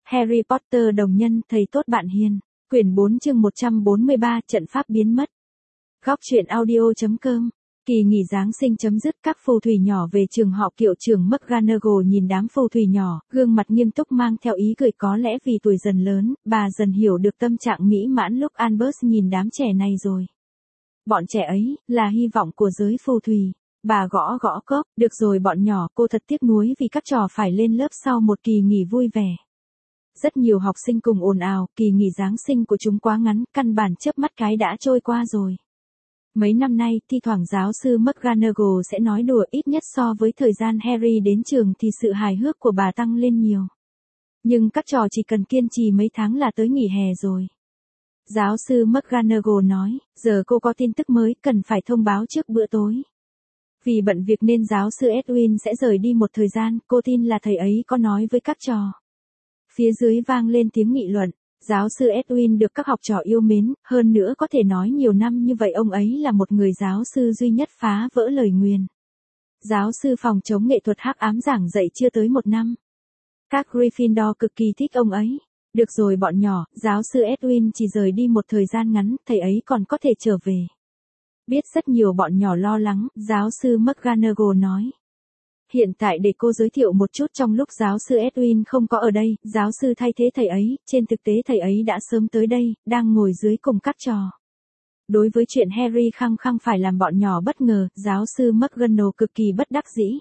Harry Potter đồng nhân, thầy tốt bạn hiền. Quyển 4 chương 143, trận pháp biến mất. Góc truyện audio.com. Kỳ nghỉ Giáng sinh chấm dứt, các phù thủy nhỏ về trường họ Kiệu trưởng McGonagall nhìn đám phù thủy nhỏ, gương mặt nghiêm túc mang theo ý cười, có lẽ vì tuổi dần lớn, bà dần hiểu được tâm trạng mỹ mãn lúc Albus nhìn đám trẻ này rồi. Bọn trẻ ấy, là hy vọng của giới phù thủy. Bà gõ gõ cốc, được rồi bọn nhỏ, cô thật tiếc nuối vì các trò phải lên lớp sau một kỳ nghỉ vui vẻ. Rất nhiều học sinh cùng ồn ào, kỳ nghỉ Giáng sinh của chúng quá ngắn, căn bản chớp mắt cái đã trôi qua rồi. Mấy năm nay, thi thoảng giáo sư McGonagall sẽ nói đùa, ít nhất so với thời gian Harry đến trường thì sự hài hước của bà tăng lên nhiều. Nhưng các trò chỉ cần kiên trì mấy tháng là tới nghỉ hè rồi. Giáo sư McGonagall nói, giờ cô có tin tức mới, cần phải thông báo trước bữa tối. Vì bận việc nên giáo sư Edwin sẽ rời đi một thời gian, cô tin là thầy ấy có nói với các trò. Phía dưới vang lên tiếng nghị luận, giáo sư Edwin được các học trò yêu mến, hơn nữa có thể nói nhiều năm như vậy ông ấy là một người giáo sư duy nhất phá vỡ lời nguyền. Giáo sư phòng chống nghệ thuật hắc ám giảng dạy chưa tới một năm. Các Gryffindor cực kỳ thích ông ấy. Được rồi bọn nhỏ, giáo sư Edwin chỉ rời đi một thời gian ngắn, thầy ấy còn có thể trở về. Biết rất nhiều bọn nhỏ lo lắng, giáo sư McGonagall nói. Hiện tại để cô giới thiệu một chút, trong lúc giáo sư Edwin không có ở đây, giáo sư thay thế thầy ấy, trên thực tế thầy ấy đã sớm tới đây, đang ngồi dưới cùng các trò. Đối với chuyện Harry khăng khăng phải làm bọn nhỏ bất ngờ, giáo sư McGonagall cực kỳ bất đắc dĩ.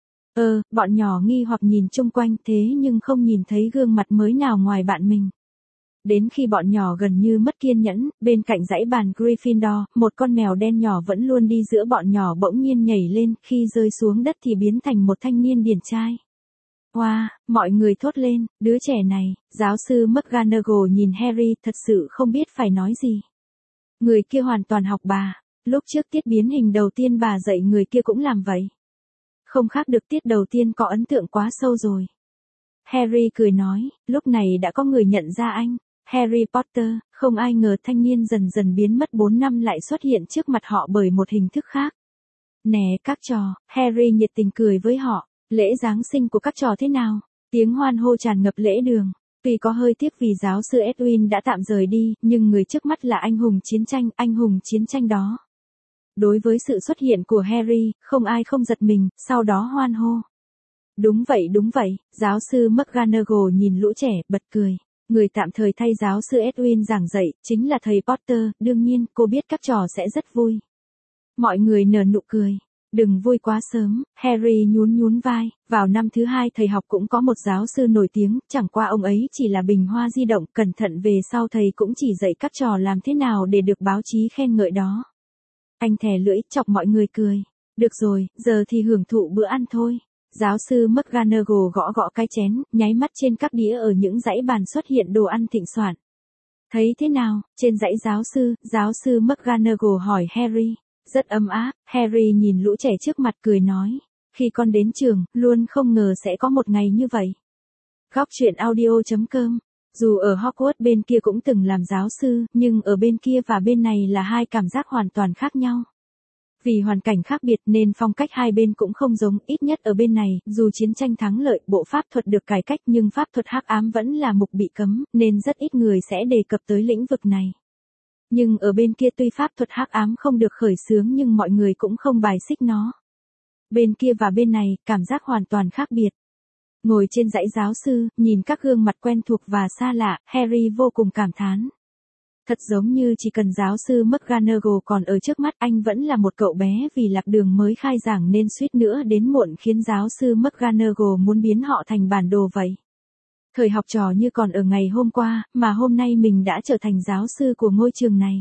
Bọn nhỏ nghi hoặc nhìn chung quanh thế nhưng không nhìn thấy gương mặt mới nào ngoài bạn mình. Đến khi bọn nhỏ gần như mất kiên nhẫn, bên cạnh dãy bàn Gryffindor, một con mèo đen nhỏ vẫn luôn đi giữa bọn nhỏ bỗng nhiên nhảy lên, khi rơi xuống đất thì biến thành một thanh niên điển trai. Wow, mọi người thốt lên, đứa trẻ này, giáo sư McGonagall nhìn Harry thật sự không biết phải nói gì. Người kia hoàn toàn học bà, lúc trước tiết biến hình đầu tiên bà dạy người kia cũng làm vậy. Không khác được tiết đầu tiên có ấn tượng quá sâu rồi. Harry cười nói, lúc này đã có người nhận ra anh. Harry Potter, không ai ngờ thanh niên dần dần biến mất 4 năm lại xuất hiện trước mặt họ bởi một hình thức khác. Nè các trò, Harry nhiệt tình cười với họ, lễ Giáng sinh của các trò thế nào? Tiếng hoan hô tràn ngập lễ đường. Tuy có hơi tiếc vì giáo sư Edwin đã tạm rời đi, nhưng người trước mắt là anh hùng chiến tranh đó. Đối với sự xuất hiện của Harry, không ai không giật mình, sau đó hoan hô. Đúng vậy, giáo sư McGonagall nhìn lũ trẻ, bật cười. Người tạm thời thay giáo sư Edwin giảng dạy, chính là thầy Potter, đương nhiên, cô biết các trò sẽ rất vui. Mọi người nở nụ cười. Đừng vui quá sớm, Harry nhún vai, vào năm thứ 2 thầy học cũng có một giáo sư nổi tiếng, chẳng qua ông ấy chỉ là bình hoa di động, cẩn thận về sau thầy cũng chỉ dạy các trò làm thế nào để được báo chí khen ngợi đó. Anh thè lưỡi, chọc mọi người cười. Được rồi, giờ thì hưởng thụ bữa ăn thôi. Giáo sư McGonagall gõ gõ cái chén, nháy mắt trên các đĩa ở những dãy bàn xuất hiện đồ ăn thịnh soạn. Thấy thế nào, trên dãy giáo sư McGonagall hỏi Harry. Rất ấm áp, Harry nhìn lũ trẻ trước mặt cười nói. Khi con đến trường, luôn không ngờ sẽ có một ngày như vậy. Góc truyện audio.com. Dù ở Hogwarts bên kia cũng từng làm giáo sư, nhưng ở bên kia và bên này là hai cảm giác hoàn toàn khác nhau. Vì hoàn cảnh khác biệt nên phong cách hai bên cũng không giống, ít nhất ở bên này, dù chiến tranh thắng lợi, bộ pháp thuật được cải cách nhưng pháp thuật hắc ám vẫn là mục bị cấm, nên rất ít người sẽ đề cập tới lĩnh vực này. Nhưng ở bên kia tuy pháp thuật hắc ám không được khởi xướng nhưng mọi người cũng không bài xích nó. Bên kia và bên này, cảm giác hoàn toàn khác biệt. Ngồi trên dãy giáo sư, nhìn các gương mặt quen thuộc và xa lạ, Harry vô cùng cảm thán. Thật giống như chỉ cần giáo sư McGonagall còn ở trước mắt, anh vẫn là một cậu bé vì lạc đường mới khai giảng nên suýt nữa đến muộn khiến giáo sư McGonagall muốn biến họ thành bản đồ vậy. Thời học trò như còn ở ngày hôm qua, mà hôm nay mình đã trở thành giáo sư của ngôi trường này.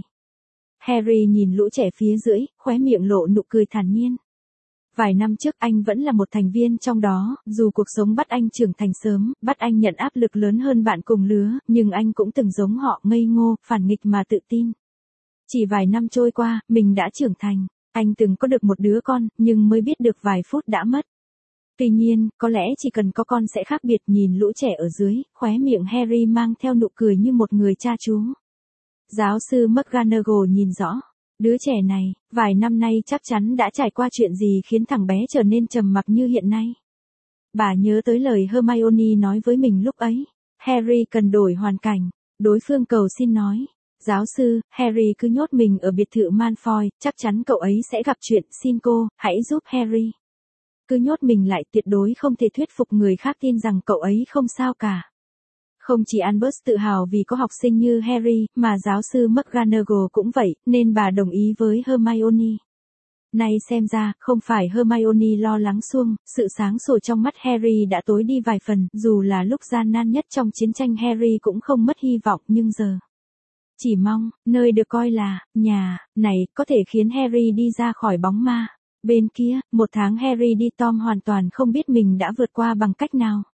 Harry nhìn lũ trẻ phía dưới, khóe miệng lộ nụ cười thản nhiên. Vài năm trước anh vẫn là một thành viên trong đó, dù cuộc sống bắt anh trưởng thành sớm, bắt anh nhận áp lực lớn hơn bạn cùng lứa, nhưng anh cũng từng giống họ, ngây ngô, phản nghịch mà tự tin. Chỉ vài năm trôi qua, mình đã trưởng thành. Anh từng có được một đứa con, nhưng mới biết được vài phút đã mất. Tuy nhiên, có lẽ chỉ cần có con sẽ khác biệt. Nhìn lũ trẻ ở dưới, khóe miệng Harry mang theo nụ cười như một người cha chú. Giáo sư McGonagall nhìn rõ. Đứa trẻ này, vài năm nay chắc chắn đã trải qua chuyện gì khiến thằng bé trở nên trầm mặc như hiện nay. Bà nhớ tới lời Hermione nói với mình lúc ấy. Harry cần đổi hoàn cảnh. Đối phương cầu xin nói. Giáo sư, Harry cứ nhốt mình ở biệt thự Malfoy, chắc chắn cậu ấy sẽ gặp chuyện, xin cô, hãy giúp Harry. Cứ nhốt mình lại, tuyệt đối không thể thuyết phục người khác tin rằng cậu ấy không sao cả. Không chỉ Albus tự hào vì có học sinh như Harry, mà giáo sư McGonagall cũng vậy, nên bà đồng ý với Hermione. Nay xem ra, không phải Hermione lo lắng suông, sự sáng sủa trong mắt Harry đã tối đi vài phần, dù là lúc gian nan nhất trong chiến tranh Harry cũng không mất hy vọng, nhưng giờ chỉ mong, nơi được coi là nhà này có thể khiến Harry đi ra khỏi bóng ma. Bên kia, một tháng Harry đi Tom hoàn toàn không biết mình đã vượt qua bằng cách nào.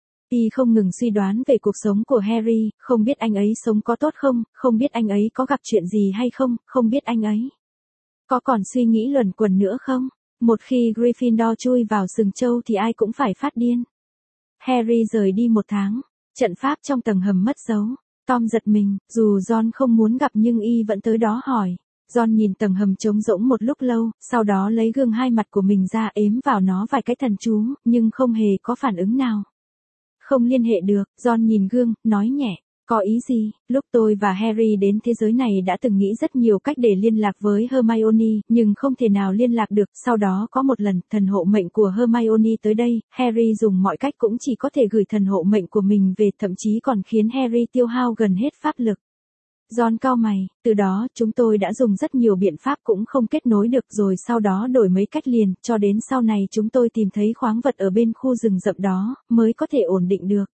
Y không ngừng suy đoán về cuộc sống của Harry, không biết anh ấy sống có tốt không, không biết anh ấy có gặp chuyện gì hay không, không biết anh ấy có còn suy nghĩ luẩn quẩn nữa không. Một khi Gryffindor chui vào sừng trâu thì ai cũng phải phát điên. Harry rời đi một tháng, trận pháp trong tầng hầm mất dấu. Tom giật mình, dù Ron không muốn gặp nhưng y vẫn tới đó hỏi. Ron nhìn tầng hầm trống rỗng một lúc lâu, sau đó lấy gương hai mặt của mình ra ếm vào nó vài cái thần chú, nhưng không hề có phản ứng nào. Không liên hệ được, Ron nhìn gương, nói nhẹ. Có ý gì? Lúc tôi và Harry đến thế giới này đã từng nghĩ rất nhiều cách để liên lạc với Hermione, nhưng không thể nào liên lạc được. Sau đó có một lần, thần hộ mệnh của Hermione tới đây, Harry dùng mọi cách cũng chỉ có thể gửi thần hộ mệnh của mình về, thậm chí còn khiến Harry tiêu hao gần hết pháp lực. Ron cau mày, từ đó chúng tôi đã dùng rất nhiều biện pháp cũng không kết nối được, rồi sau đó đổi mấy cách liền, cho đến sau này chúng tôi tìm thấy khoáng vật ở bên khu rừng rậm đó, mới có thể ổn định được.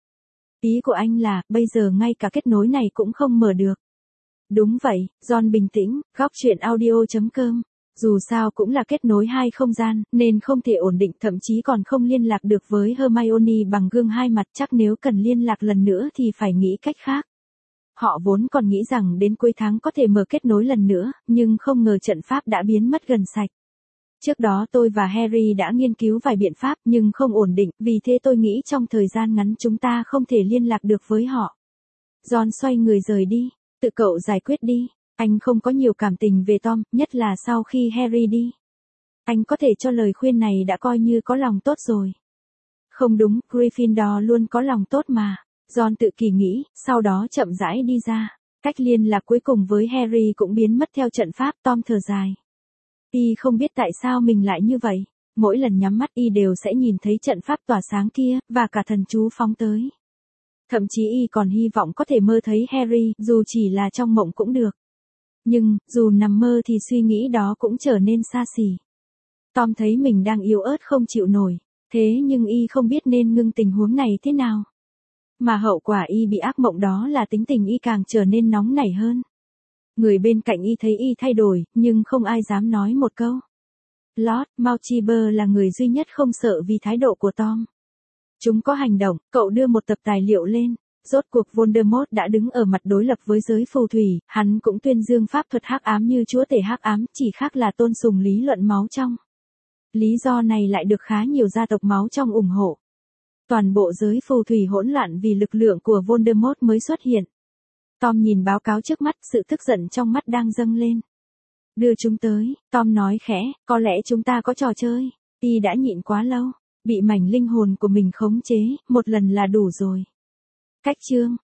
Ý của anh là, bây giờ ngay cả kết nối này cũng không mở được. Đúng vậy, Ron bình tĩnh, góc chuyện audio.com. Dù sao cũng là kết nối hai không gian, nên không thể ổn định, thậm chí còn không liên lạc được với Hermione bằng gương hai mặt, chắc nếu cần liên lạc lần nữa thì phải nghĩ cách khác. Họ vốn còn nghĩ rằng đến cuối tháng có thể mở kết nối lần nữa, nhưng không ngờ trận pháp đã biến mất gần sạch. Trước đó tôi và Harry đã nghiên cứu vài biện pháp nhưng không ổn định, vì thế tôi nghĩ trong thời gian ngắn chúng ta không thể liên lạc được với họ. Ron xoay người rời đi, tự cậu giải quyết đi, anh không có nhiều cảm tình về Tom, nhất là sau khi Harry đi. Anh có thể cho lời khuyên này đã coi như có lòng tốt rồi. Không đúng, Gryffindor luôn có lòng tốt mà. Ron tự kỳ nghĩ, sau đó chậm rãi đi ra. Cách liên lạc cuối cùng với Harry cũng biến mất theo trận pháp. Tom thở dài. Y không biết tại sao mình lại như vậy. Mỗi lần nhắm mắt Y đều sẽ nhìn thấy trận pháp tỏa sáng kia, và cả thần chú phóng tới. Thậm chí Y còn hy vọng có thể mơ thấy Harry, dù chỉ là trong mộng cũng được. Nhưng, dù nằm mơ thì suy nghĩ đó cũng trở nên xa xỉ. Tom thấy mình đang yếu ớt không chịu nổi. Thế nhưng Y không biết nên ngưng tình huống này thế nào. Mà hậu quả Y bị ác mộng đó là tính tình Y càng trở nên nóng nảy hơn. Người bên cạnh Y thấy Y thay đổi, nhưng không ai dám nói một câu. Lord Malchiber là người duy nhất không sợ vì thái độ của Tom. Chúng có hành động, cậu đưa một tập tài liệu lên. Rốt cuộc Voldemort đã đứng ở mặt đối lập với giới phù thủy, hắn cũng tuyên dương pháp thuật hắc ám như chúa tể hắc ám, chỉ khác là tôn sùng lý luận máu trong. Lý do này lại được khá nhiều gia tộc máu trong ủng hộ. Toàn bộ giới phù thủy hỗn loạn vì lực lượng của Voldemort mới xuất hiện. Tom nhìn báo cáo trước mắt, sự tức giận trong mắt đang dâng lên. Đưa chúng tới, Tom nói khẽ, có lẽ chúng ta có trò chơi. Y đã nhịn quá lâu, bị mảnh linh hồn của mình khống chế, một lần là đủ rồi. Cách chương